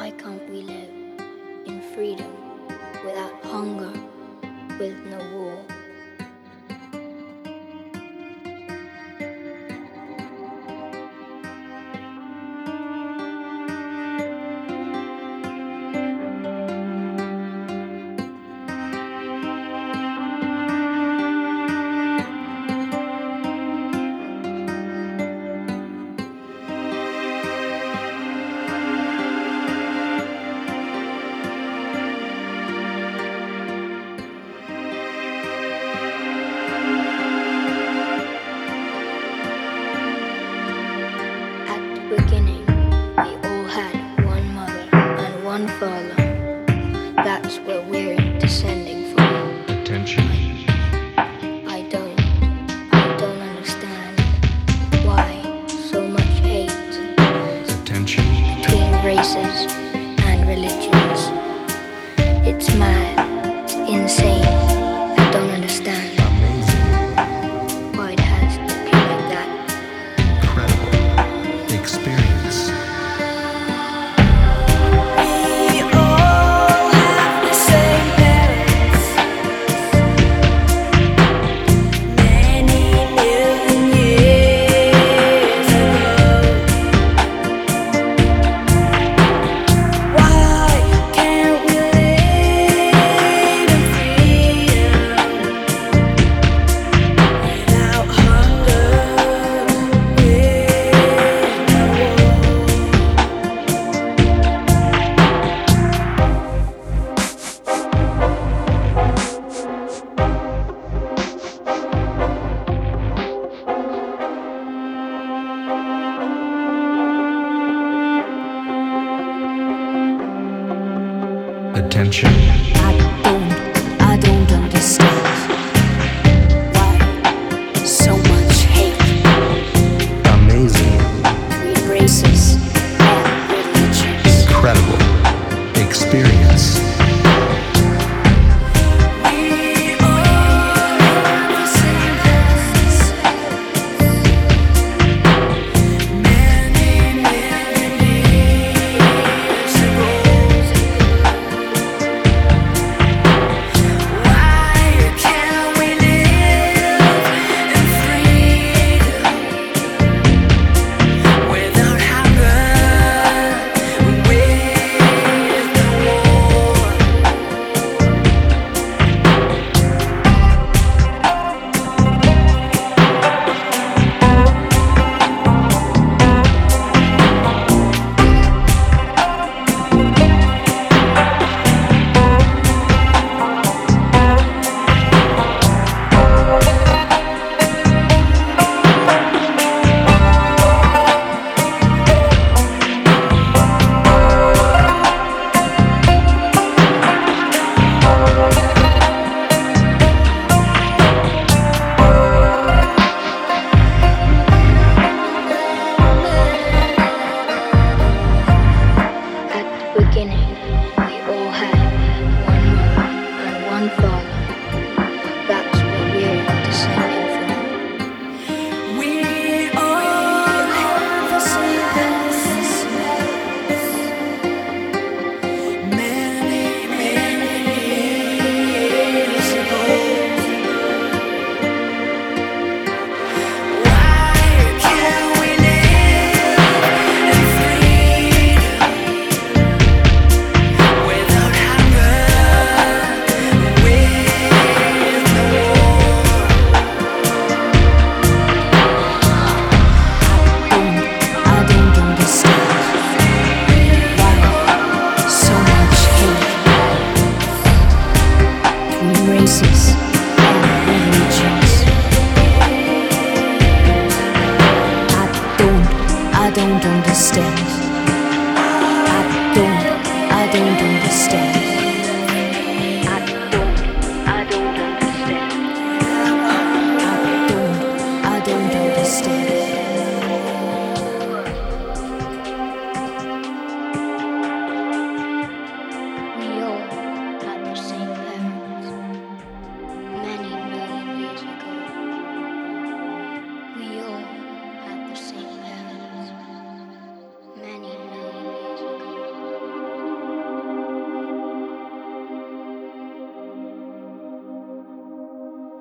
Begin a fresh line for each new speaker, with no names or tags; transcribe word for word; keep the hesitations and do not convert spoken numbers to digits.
Why can't we live in freedom without hunger, with no war? At the beginning, we all had one mother and one father. That's where we're descending from.
Attention.
I don't, I don't understand why so much hate
Attention.
between races and religions. It's mad, it's insane. I don't understand
Amazing.
why it has to be like that.
Incredible. Experience.
We all have the same parents. Many million years ago. Why can't we live in freedom without hunger, with no war?
Attention.